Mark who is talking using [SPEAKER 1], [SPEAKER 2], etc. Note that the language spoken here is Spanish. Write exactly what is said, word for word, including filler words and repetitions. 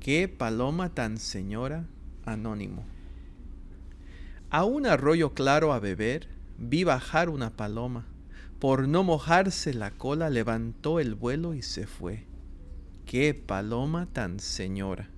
[SPEAKER 1] Qué paloma tan señora, anónimo. A un arroyo claro a beber, vi bajar una paloma. Por no mojarse la cola, levantó el vuelo y se fue. Qué paloma tan señora.